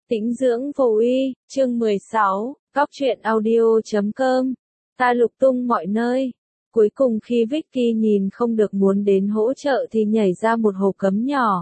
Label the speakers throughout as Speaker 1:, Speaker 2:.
Speaker 1: Tĩnh dưỡng vô uy, chương 16, Cóc truyện audio.com. Ta lục tung mọi nơi. Cuối cùng khi Vicky nhìn không được muốn đến hỗ trợ thì nhảy ra một hộp cấm nhỏ.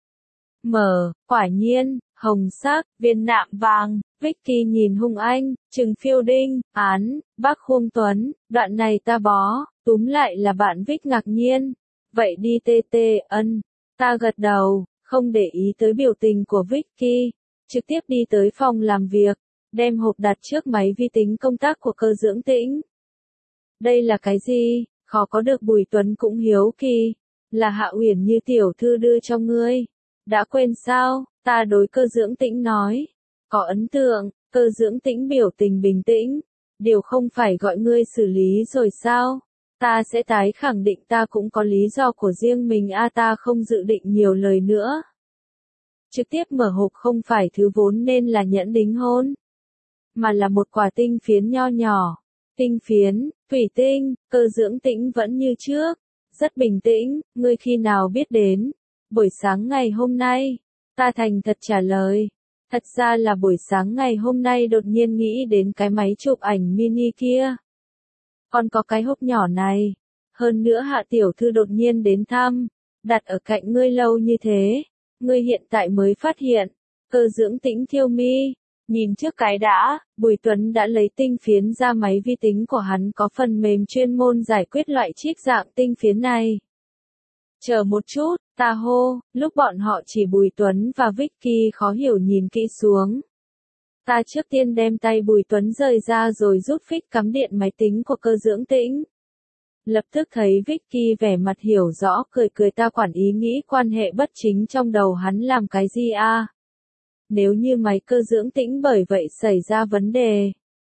Speaker 1: Mở, quả nhiên, hồng sắc, viên nạm vàng. Vicky nhìn hung anh, Trừng Phiêu Đinh, án, bác Khuông Tuấn, đoạn này ta bó, túm lại là bạn Vic ngạc nhiên. Vậy đi tê tê, ân. Ta gật đầu, không để ý tới biểu tình của Vicky. Trực tiếp đi tới phòng làm việc, đem hộp đặt trước máy vi tính công tác của Cơ Dưỡng Tĩnh. Đây là cái gì? Khó có được. Bùi Tuấn cũng hiếu kỳ. Là Hạ Uyển Như tiểu thư đưa cho ngươi. Đã quên sao? Ta đối Cơ Dưỡng Tĩnh nói. Có ấn tượng. Cơ Dưỡng Tĩnh biểu tình bình tĩnh. Điều không phải gọi ngươi xử lý rồi sao? Ta sẽ tái khẳng định ta cũng có lý do của riêng mình. Ta không dự định nhiều lời nữa. Trực tiếp mở hộp không phải thứ vốn nên là nhẫn đính hôn, mà là một quả tinh phiến nho nhỏ. Tinh phiến, thủy tinh. Cơ Dưỡng Tĩnh vẫn như trước, rất bình tĩnh. Ngươi khi nào biết đến? Buổi sáng ngày hôm nay. Ta thành thật trả lời. Thật ra là buổi sáng ngày hôm nay đột nhiên nghĩ đến cái máy chụp ảnh mini kia. Còn có cái hộp nhỏ này. Hơn nữa Hạ tiểu thư đột nhiên đến thăm, đặt ở cạnh ngươi lâu như thế. Ngươi hiện tại mới phát hiện. Cơ Dưỡng Tĩnh thiêu mi. Nhìn trước cái đã, Bùi Tuấn đã lấy tinh phiến ra. Máy vi tính của hắn có phần mềm chuyên môn giải quyết loại chip dạng tinh phiến này. Chờ một chút, ta hô. Lúc bọn họ chỉ Bùi Tuấn và Vicky khó hiểu nhìn kỹ xuống. Ta trước tiên đem tay Bùi Tuấn rời ra rồi rút phích cắm điện máy tính của Cơ Dưỡng Tĩnh. Lập tức thấy Vicky vẻ mặt hiểu rõ, cười cười. Ta quản ý nghĩ quan hệ bất chính trong đầu hắn làm cái gì a? Nếu như máy Cơ Dưỡng Tĩnh bởi vậy xảy ra vấn đề,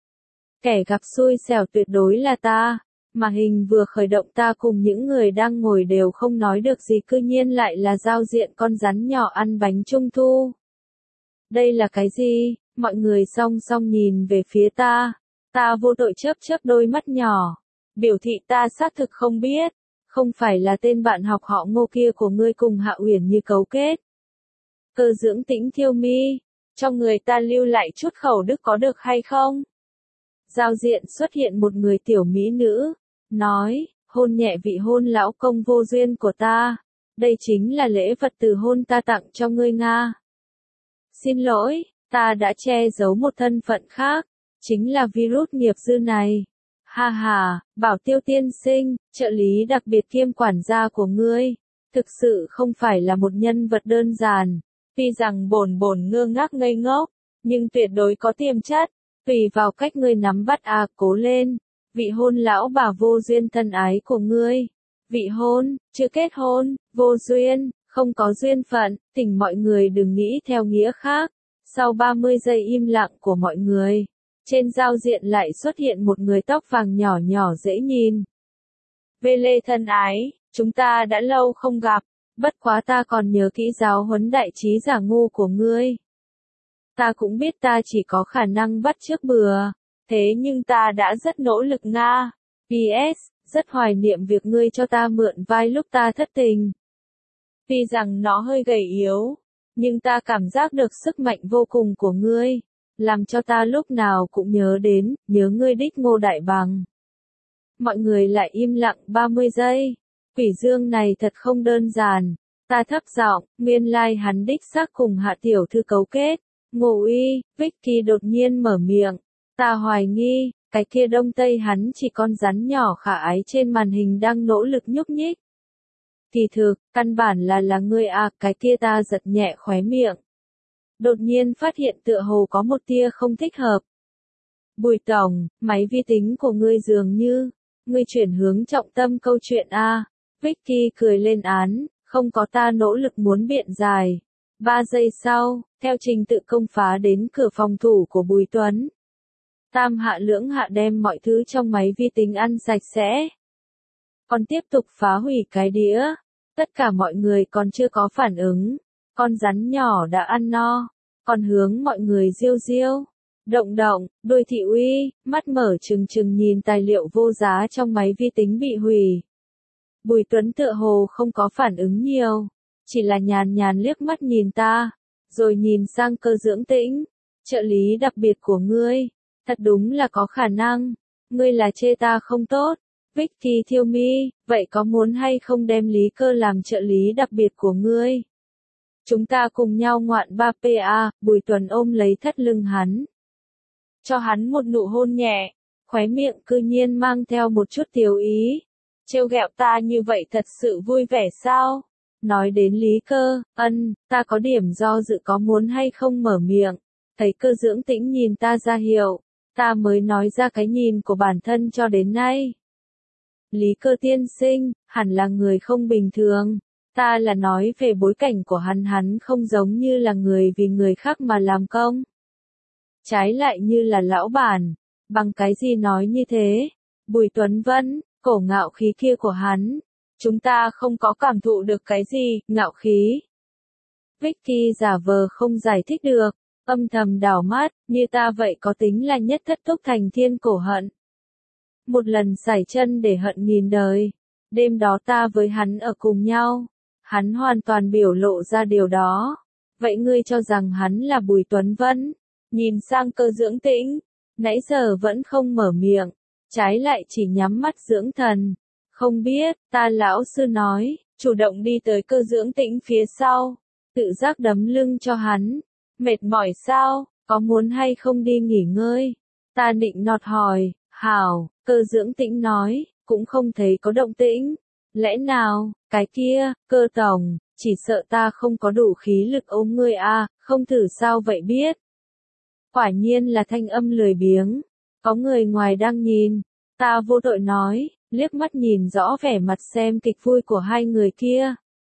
Speaker 1: kẻ gặp xui xẻo tuyệt đối là ta. Mà hình vừa khởi động ta cùng những người đang ngồi đều không nói được gì, cư nhiên lại là giao diện con rắn nhỏ ăn bánh trung thu. Đây là cái gì? Mọi người song song nhìn về phía ta. Ta vô tội chớp chớp đôi mắt nhỏ. Biểu thị ta xác thực không biết. Không phải là tên bạn học họ Ngô kia của ngươi cùng Hạ Uyển Như cấu kết. Cơ Dưỡng Tĩnh thiêu mi. Cho người ta lưu lại chút khẩu đức có được hay không? Giao diện xuất hiện một người tiểu mỹ nữ. Nói, hôn nhẹ vị hôn lão công vô duyên của ta. Đây chính là lễ vật từ hôn ta tặng cho ngươi Nga. Xin lỗi, ta đã che giấu một thân phận khác. Chính là virus nghiệp dư này. Ha ha, Bảo Tiêu tiên sinh, trợ lý đặc biệt kiêm quản gia của ngươi, thực sự không phải là một nhân vật đơn giản. Tuy rằng bổn ngơ ngác ngây ngốc, nhưng tuyệt đối có tiềm chất. Tùy vào cách ngươi nắm bắt cố lên. Vị hôn lão bà vô duyên thân ái của ngươi. Vị hôn, chưa kết hôn, vô duyên, không có duyên phận, thỉnh mọi người đừng nghĩ theo nghĩa khác. Sau 30 giây im lặng của mọi người, trên giao diện lại xuất hiện một người tóc vàng nhỏ nhỏ dễ nhìn. Vê Lê thân ái, chúng ta đã lâu không gặp, bất quá ta còn nhớ kỹ giáo huấn đại trí giả ngu của ngươi. Ta cũng biết ta chỉ có khả năng bắt chước bừa, thế nhưng ta đã rất nỗ lực Nga. PS, rất hoài niệm việc ngươi cho ta mượn vai lúc ta thất tình. Tuy rằng nó hơi gầy yếu, nhưng ta cảm giác được sức mạnh vô cùng của ngươi. Làm cho ta lúc nào cũng nhớ ngươi đích Ngô Đại Bằng. Mọi người lại im lặng 30 giây. Quỷ Dương này thật không đơn giản. Ta thấp giọng, nguyên lai hắn đích xác cùng Hạ tiểu thư cấu kết. Ngô uy, Vicky đột nhiên mở miệng. Ta hoài nghi, cái kia đông tây hắn chỉ con rắn nhỏ khả ái trên màn hình đang nỗ lực nhúc nhích. Kỳ thực, căn bản là ngươi cái kia. Ta giật nhẹ khóe miệng. Đột nhiên phát hiện tựa hồ có một tia không thích hợp. Bùi tổng, máy vi tính của ngươi dường như, ngươi chuyển hướng trọng tâm câu chuyện Vicky cười lên án, không có. Ta nỗ lực muốn biện giải. 3 giây sau, theo trình tự công phá đến cửa phòng thủ của Bùi Tuấn. Tam hạ lưỡng hạ đem mọi thứ trong máy vi tính ăn sạch sẽ. Còn tiếp tục phá hủy cái đĩa. Tất cả mọi người còn chưa có phản ứng. Con rắn nhỏ đã ăn no, còn hướng mọi người riêu riêu. Động, đôi thị uy, mắt mở trừng trừng nhìn tài liệu vô giá trong máy vi tính bị hủy. Bùi Tuấn tựa hồ không có phản ứng nhiều, chỉ là nhàn nhàn liếc mắt nhìn ta. rồi nhìn sang Cơ Dưỡng Tĩnh, trợ lý đặc biệt của ngươi, thật đúng là có khả năng, ngươi là chê ta không tốt. Vicky thiêu mi, vậy có muốn hay không đem Lý Cơ làm trợ lý đặc biệt của ngươi? Chúng ta cùng nhau ngoạn 3PA, Bùi Tuần ôm lấy thắt lưng hắn. Cho hắn một nụ hôn nhẹ, khóe miệng cư nhiên mang theo một chút tiếu ý. Trêu ghẹo ta như vậy thật sự vui vẻ sao? Nói đến Lý Cơ, ta có điểm do dự có muốn hay không mở miệng. Thấy Cơ Dưỡng Tĩnh nhìn ta ra hiệu, ta mới nói ra cái nhìn của bản thân cho đến nay. Lý Cơ tiên sinh, hẳn là người không bình thường. Ta là nói về bối cảnh của hắn không giống như là người vì người khác mà làm công. Trái lại như là lão bản, bằng cái gì nói như thế? Bùi Tuấn Vân, cổ ngạo khí kia của hắn, chúng ta không có cảm thụ được cái gì, ngạo khí. Vicky giả vờ không giải thích được, âm thầm đảo mắt, như ta vậy có tính là nhất thất túc thành thiên cổ hận. Một lần sải chân để hận nghìn đời, đêm đó ta với hắn ở cùng nhau, hắn hoàn toàn biểu lộ ra điều đó. Vậy ngươi cho rằng hắn là Bùi Tuấn Vân? Nhìn sang Cơ Dưỡng Tĩnh, nãy giờ vẫn không mở miệng, trái lại chỉ nhắm mắt dưỡng thần. Không biết, ta lão sư nói, chủ động đi tới Cơ Dưỡng Tĩnh phía sau, tự giác đấm lưng cho hắn. Mệt mỏi sao, có muốn hay không đi nghỉ ngơi? Ta nịnh nọt hỏi, hảo, Cơ Dưỡng Tĩnh nói, cũng không thấy có động tĩnh. Lẽ nào, cái kia, Cơ tổng, chỉ sợ ta không có đủ khí lực ôm ngươi à, không thử sao vậy biết. Quả nhiên là thanh âm lười biếng, có người ngoài đang nhìn, ta vô tội nói, liếc mắt nhìn rõ vẻ mặt xem kịch vui của hai người kia.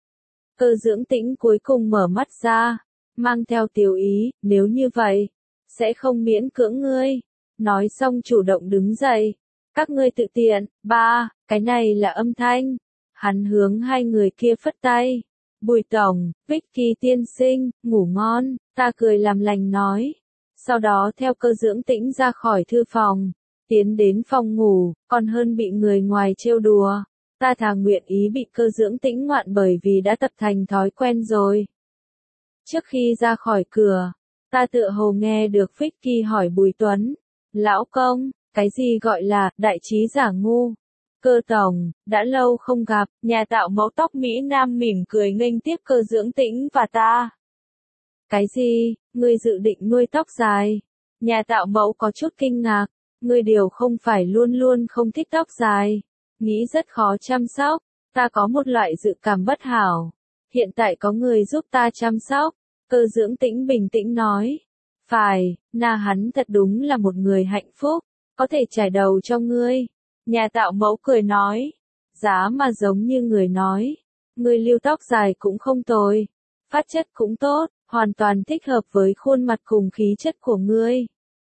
Speaker 1: Cơ Dưỡng Tĩnh cuối cùng mở mắt ra, mang theo tiểu ý, nếu như vậy, sẽ không miễn cưỡng ngươi. Nói xong chủ động đứng dậy, các ngươi tự tiện, cái này là âm thanh. Hắn hướng hai người kia phất tay. Bùi tổng, Vicky tiên sinh, ngủ ngon, ta cười làm lành nói. Sau đó theo Cơ Dưỡng Tĩnh ra khỏi thư phòng, tiến đến phòng ngủ, còn hơn bị người ngoài trêu đùa. Ta thà nguyện ý bị Cơ Dưỡng Tĩnh ngoạn bởi vì đã tập thành thói quen rồi. Trước khi ra khỏi cửa, ta tựa hồ nghe được Vicky hỏi Bùi Tuấn, lão công, cái gì gọi là đại trí giả ngu? Cơ tổng, đã lâu không gặp, nhà tạo mẫu tóc Mỹ Nam mỉm cười nghênh tiếp Cơ Dưỡng Tĩnh và ta. Cái gì, ngươi dự định nuôi tóc dài? Nhà tạo mẫu có chút kinh ngạc, ngươi đều không phải luôn luôn không thích tóc dài, nghĩ rất khó chăm sóc, ta có một loại dự cảm bất hảo. Hiện tại có người giúp ta chăm sóc, Cơ Dưỡng Tĩnh bình tĩnh nói. Phải, hắn thật đúng là một người hạnh phúc, có thể trải đầu cho ngươi. Nhà tạo mẫu cười nói, giá mà giống như người nói, ngươi lưu tóc dài cũng không tồi, phát chất cũng tốt, hoàn toàn thích hợp với khuôn mặt cùng khí chất của ngươi.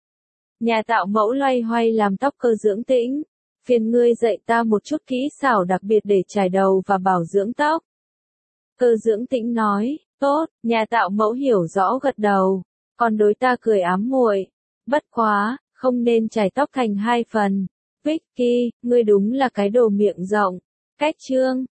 Speaker 1: Nhà tạo mẫu loay hoay làm tóc Cơ Dưỡng Tĩnh, phiền ngươi dạy ta một chút kỹ xảo đặc biệt để trải đầu và bảo dưỡng tóc. Cơ Dưỡng Tĩnh nói, tốt, nhà tạo mẫu hiểu rõ gật đầu, còn đối ta cười ám muội, bất quá, không nên chải tóc thành hai phần. Vicky, ngươi đúng là cái đồ miệng rộng. Cách chương